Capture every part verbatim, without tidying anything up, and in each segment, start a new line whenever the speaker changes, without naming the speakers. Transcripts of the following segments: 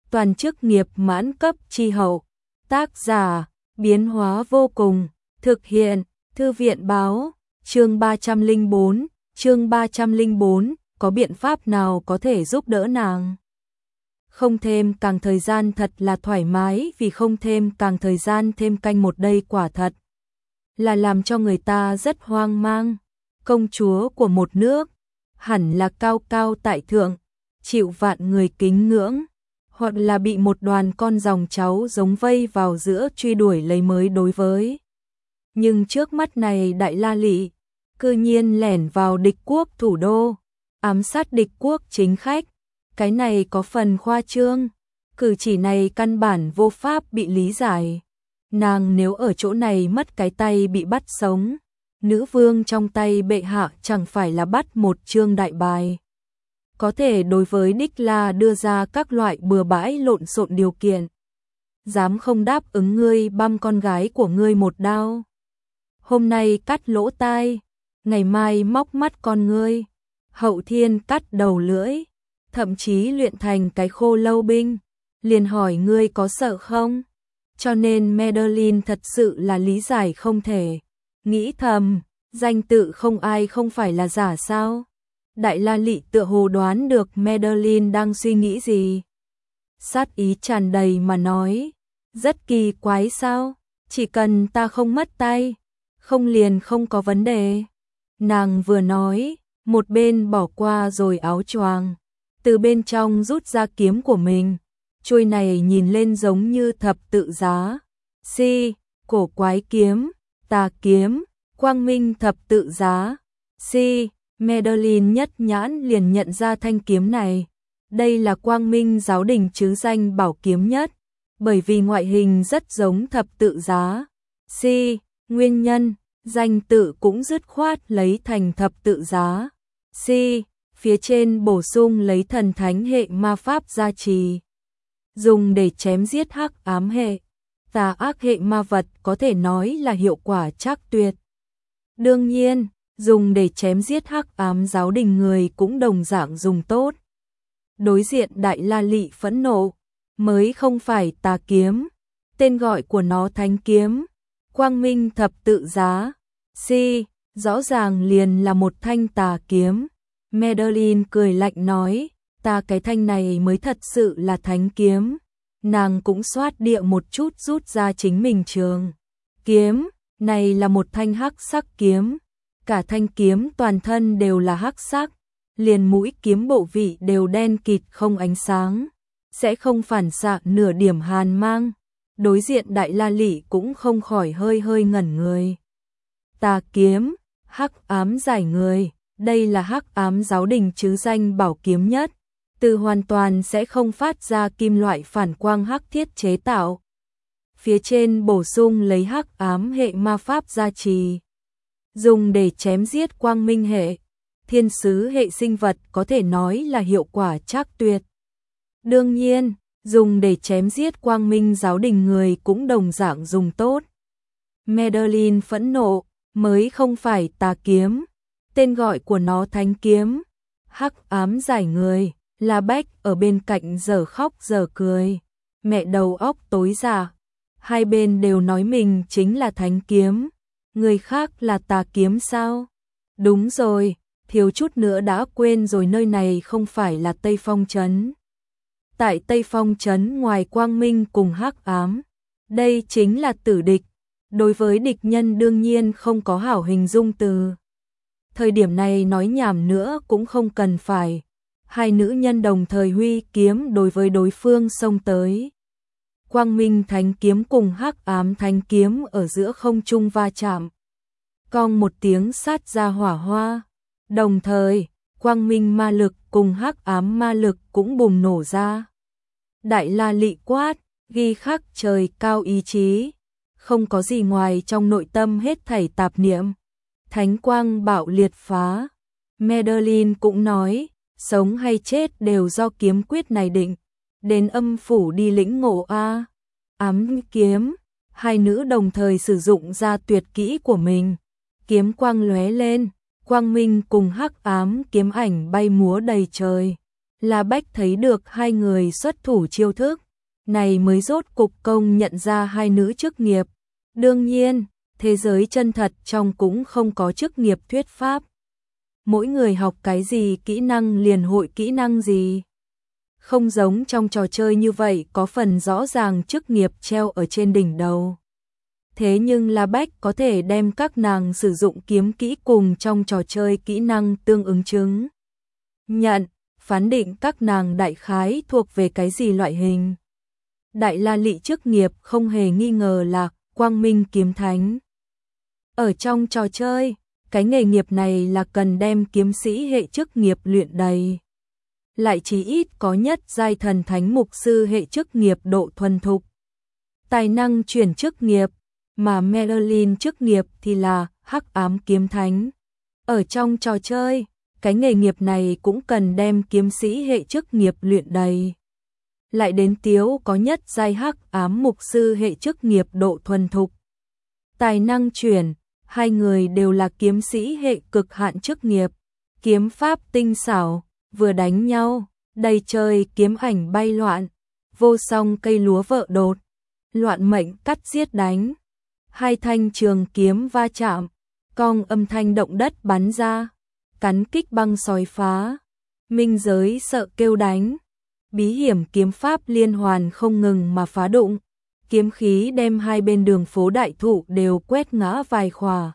toàn chức nghiệp mãn cấp chi hậu. Tác giả, biến hóa vô cùng, thực hiện, thư viện báo, chương ba trăm lẻ bốn, chương ba trăm lẻ bốn, có biện pháp nào có thể giúp đỡ nàng? Không thêm càng thời gian thật là thoải mái, vì không thêm càng thời gian thêm canh một đây quả thật là làm cho người ta rất hoang mang. Công chúa của một nước, hẳn là cao cao tại thượng, chịu vạn người kính ngưỡng, hoặc là bị một đoàn con dòng cháu giống vây vào giữa truy đuổi lấy mới đối với. Nhưng trước mắt này Đại La Lị, cư nhiên lẻn vào địch quốc thủ đô, ám sát địch quốc chính khách, cái này có phần khoa trương, cử chỉ này căn bản vô pháp bị lý giải. Nàng nếu ở chỗ này mất cái tay bị bắt sống, nữ vương trong tay bệ hạ chẳng phải là bắt một chương đại bài. Có thể đối với Đích La đưa ra các loại bừa bãi lộn xộn điều kiện. Dám không đáp ứng ngươi băm con gái của ngươi một đao. Hôm nay cắt lỗ tai, ngày mai móc mắt con ngươi, hậu thiên cắt đầu lưỡi, thậm chí luyện thành cái khô lâu binh, liền hỏi ngươi có sợ không? Cho nên Madeline thật sự là lý giải không thể. Nghĩ thầm, danh tự không ai không phải là giả sao? Đại La Lị tựa hồ đoán được Madeline đang suy nghĩ gì. Sát ý tràn đầy mà nói, rất kỳ quái sao? Chỉ cần ta không mất tay, không liền không có vấn đề. Nàng vừa nói, một bên bỏ qua rồi áo choàng, từ bên trong rút ra kiếm của mình. Chuôi này nhìn lên giống như thập tự giá. Si, cổ quái kiếm, tà kiếm, quang minh thập tự giá. Si, Madeline nhất nhãn liền nhận ra thanh kiếm này. Đây là quang minh giáo đình chứ danh bảo kiếm nhất, bởi vì ngoại hình rất giống thập tự giá. Si, nguyên nhân, danh tự cũng dứt khoát lấy thành thập tự giá. Si, phía trên bổ sung lấy thần thánh hệ ma pháp gia trì, dùng để chém giết hắc ám hệ, tà ác hệ ma vật, có thể nói là hiệu quả trác tuyệt. Đương nhiên, dùng để chém giết hắc ám giáo đình người cũng đồng dạng dùng tốt. Đối diện Đại La Lị phẫn nộ, mới không phải tà kiếm, tên gọi của nó thánh kiếm, quang minh thập tự giá. Si, rõ ràng liền là một thanh tà kiếm. Madeline cười lạnh nói, ta cái thanh này mới thật sự là thánh kiếm. Nàng cũng xoát địa một chút rút ra chính mình trường kiếm, này là một thanh hắc sắc kiếm. Cả thanh kiếm toàn thân đều là hắc sắc, liền mũi kiếm bộ vị đều đen kịt không ánh sáng, sẽ không phản xạ nửa điểm hàn mang. Đối diện Đại La Lị cũng không khỏi hơi hơi ngẩn người. Tà kiếm, hắc ám giải người, đây là hắc ám giáo đình chứ danh bảo kiếm nhất, từ hoàn toàn sẽ không phát ra kim loại phản quang hắc thiết chế tạo. Phía trên bổ sung lấy hắc ám hệ ma pháp gia trì, dùng để chém giết quang minh hệ, thiên sứ hệ sinh vật, có thể nói là hiệu quả trác tuyệt. Đương nhiên, dùng để chém giết quang minh giáo đình người cũng đồng dạng dùng tốt. Madeline phẫn nộ, mới không phải tà kiếm, tên gọi của nó thánh kiếm, hắc ám giải người. La Bách ở bên cạnh giờ khóc giờ cười, mẹ đầu óc tối dạ, hai bên đều nói mình chính là thánh kiếm, người khác là tà kiếm sao? Đúng rồi, thiếu chút nữa đã quên rồi, nơi này không phải là Tây Phong Trấn. Tại Tây Phong Trấn ngoài quang minh cùng hắc ám, đây chính là tử địch, đối với địch nhân đương nhiên không có hảo hình dung từ. Thời điểm này nói nhảm nữa cũng không cần phải. Hai nữ nhân đồng thời huy kiếm đối với đối phương xông tới. Quang minh thánh kiếm cùng hắc ám thánh kiếm ở giữa không trung va chạm, cong một tiếng sát ra hỏa hoa. Đồng thời, quang minh ma lực cùng hắc ám ma lực cũng bùng nổ ra. Đại La Lị quát, ghi khắc trời cao ý chí, không có gì ngoài trong nội tâm hết thảy tạp niệm. Thánh quang bạo liệt phá. Madeline cũng nói, sống hay chết đều do kiếm quyết này định, đến âm phủ đi lĩnh ngộ a. Ám kiếm, hai nữ đồng thời sử dụng ra tuyệt kỹ của mình, kiếm quang lóe lên, quang minh cùng hắc ám kiếm ảnh bay múa đầy trời. La Bách thấy được hai người xuất thủ chiêu thức, này mới rốt cục công nhận ra hai nữ chức nghiệp. Đương nhiên, thế giới chân thật trong cũng không có chức nghiệp thuyết pháp. Mỗi người học cái gì kỹ năng liền hội kỹ năng gì. Không giống trong trò chơi như vậy có phần rõ ràng chức nghiệp treo ở trên đỉnh đầu. Thế nhưng La Bách có thể đem các nàng sử dụng kiếm kỹ cùng trong trò chơi kỹ năng tương ứng chứng. Nhận, phán định các nàng đại khái thuộc về cái gì loại hình. Đại La Lị chức nghiệp không hề nghi ngờ là Quang Minh Kiếm Thánh. Ở trong trò chơi, cái nghề nghiệp này là cần đem kiếm sĩ hệ chức nghiệp luyện đầy. Lại chỉ ít có nhất giai thần thánh mục sư hệ chức nghiệp độ thuần thục. Tài năng chuyển chức nghiệp, mà Merlin chức nghiệp thì là Hắc Ám Kiếm Thánh. Ở trong trò chơi, cái nghề nghiệp này cũng cần đem kiếm sĩ hệ chức nghiệp luyện đầy. Lại đến Tiếu có nhất giai Hắc Ám mục sư hệ chức nghiệp độ thuần thục. Tài năng chuyển, hai người đều là kiếm sĩ hệ cực hạn chức nghiệp, kiếm pháp tinh xảo, vừa đánh nhau, đầy trời kiếm ảnh bay loạn, vô song cây lúa vợ đột, loạn mệnh cắt giết đánh. Hai thanh trường kiếm va chạm, cong âm thanh động đất bắn ra, cắn kích băng sói phá, minh giới sợ kêu đánh. Bí hiểm kiếm pháp liên hoàn không ngừng mà phá đụng, kiếm khí đem hai bên đường phố đại thụ đều quét ngã vài khỏa.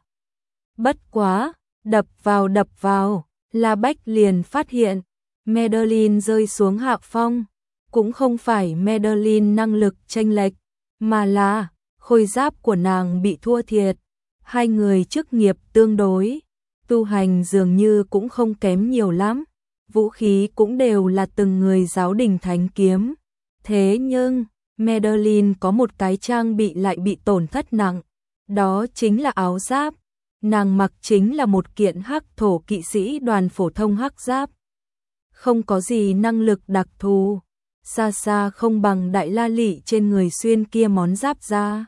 Bất quá, đập vào đập vào, La Bách liền phát hiện, Madeline rơi xuống hạ phong, cũng không phải Madeline năng lực chênh lệch, mà là khôi giáp của nàng bị thua thiệt. Hai người chức nghiệp tương đối, tu hành dường như cũng không kém nhiều lắm, vũ khí cũng đều là từng người giáo đình thánh kiếm. Thế nhưng, Madeline có một cái trang bị lại bị tổn thất nặng, đó chính là áo giáp. Nàng mặc chính là một kiện hắc thổ kỵ sĩ đoàn phổ thông hắc giáp. Không có gì năng lực đặc thù, xa xa không bằng Đại La Lị trên người xuyên kia món giáp da.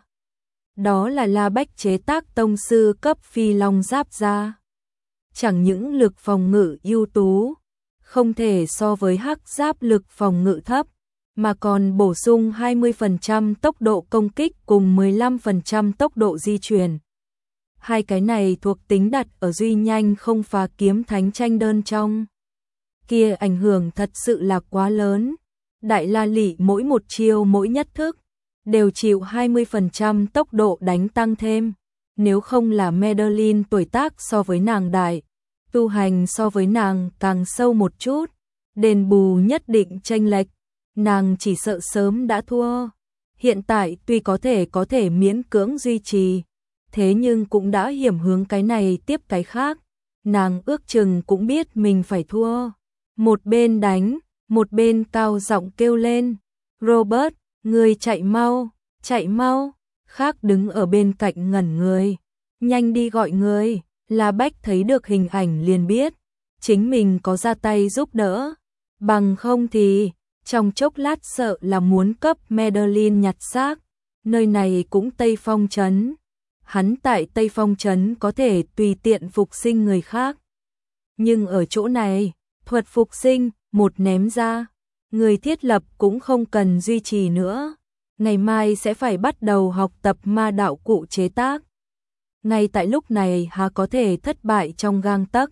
Đó là La Bách chế tác tông sư cấp phi long giáp da. Chẳng những lực phòng ngự ưu tú, không thể so với hắc giáp lực phòng ngự thấp, mà còn bổ sung hai mươi phần trăm tốc độ công kích cùng mười lăm phần trăm tốc độ di chuyển. Hai cái này thuộc tính đặt ở duy nhanh không phá kiếm thánh tranh đơn trong. Kia ảnh hưởng thật sự là quá lớn. Đại La Lị mỗi một chiêu mỗi nhất thức, đều chịu hai mươi phần trăm tốc độ đánh tăng thêm. Nếu không là Madeline tuổi tác so với nàng đại, tu hành so với nàng càng sâu một chút, đền bù nhất định chênh lệch, nàng chỉ sợ sớm đã thua. Hiện tại tuy có thể có thể miễn cưỡng duy trì, thế nhưng cũng đã hiểm hướng cái này tiếp cái khác, nàng ước chừng cũng biết mình phải thua. Một bên đánh, một bên cao giọng kêu lên, Robert, ngươi chạy mau, chạy mau. Khác đứng ở bên cạnh ngẩn người, nhanh đi gọi người. La Bách thấy được hình ảnh liền biết, chính mình có ra tay giúp đỡ, bằng không thì trong chốc lát sợ là muốn cấp Madeline nhặt xác. Nơi này cũng Tây Phong Trấn, hắn tại Tây Phong Trấn có thể tùy tiện phục sinh người khác, nhưng ở chỗ này, thuật phục sinh một ném ra, người thiết lập cũng không cần duy trì nữa. Ngày mai sẽ phải bắt đầu học tập ma đạo cụ chế tác. Ngay tại lúc này há có thể thất bại trong gang tấc.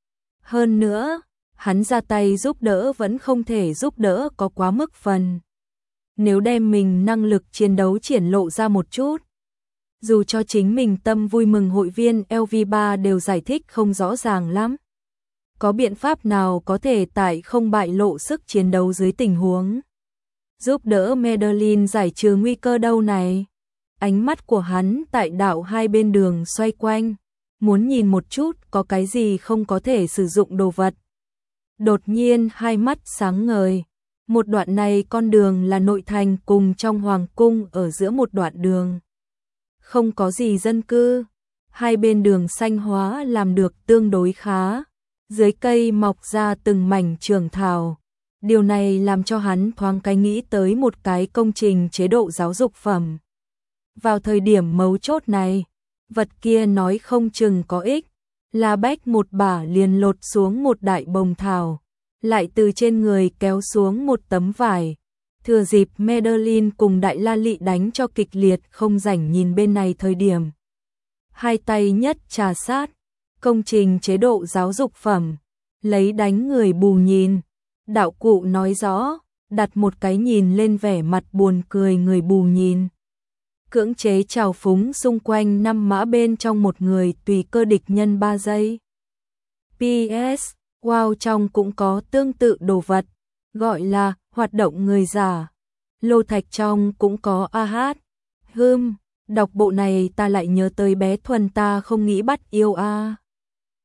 Hơn nữa, hắn ra tay giúp đỡ vẫn không thể giúp đỡ có quá mức phần. Nếu đem mình năng lực chiến đấu triển lộ ra một chút, dù cho chính mình tâm vui mừng hội viên L V ba đều giải thích không rõ ràng lắm. Có biện pháp nào có thể tại không bại lộ sức chiến đấu dưới tình huống giúp đỡ Madeline giải trừ nguy cơ đâu này? Ánh mắt của hắn tại đạo hai bên đường xoay quanh, muốn nhìn một chút có cái gì không có thể sử dụng đồ vật. Đột nhiên hai mắt sáng ngời, một đoạn này con đường là nội thành cùng trong hoàng cung ở giữa một đoạn đường. Không có gì dân cư, hai bên đường xanh hóa làm được tương đối khá, dưới cây mọc ra từng mảnh trường thảo. Điều này làm cho hắn thoáng cái nghĩ tới một cái công trình chế độ giáo dục phẩm. Vào thời điểm mấu chốt này, vật kia nói không chừng có ích. La Bách một bả liền lột xuống một đại bồng thảo, lại từ trên người kéo xuống một tấm vải. Thừa dịp Madeline cùng Đại La Lị đánh cho kịch liệt không rảnh nhìn bên này thời điểm. Hai tay nhất trà sát, công trình chế độ giáo dục phẩm, lấy đánh người bù nhìn. Đạo cụ nói rõ, đặt một cái nhìn lên vẻ mặt buồn cười người bù nhìn. Cưỡng chế trào phúng xung quanh năm mã bên trong một người tùy cơ địch nhân ba giây. pê ét. Wow, trong cũng có tương tự đồ vật, gọi là hoạt động người giả. Lô thạch trong cũng có a hát. Hừm, đọc bộ này ta lại nhớ tới bé Thuần ta không nghĩ bắt yêu a.